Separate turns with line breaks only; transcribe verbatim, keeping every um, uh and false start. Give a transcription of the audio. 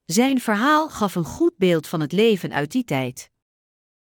Zijn verhaal gaf een goed beeld van het leven uit die tijd.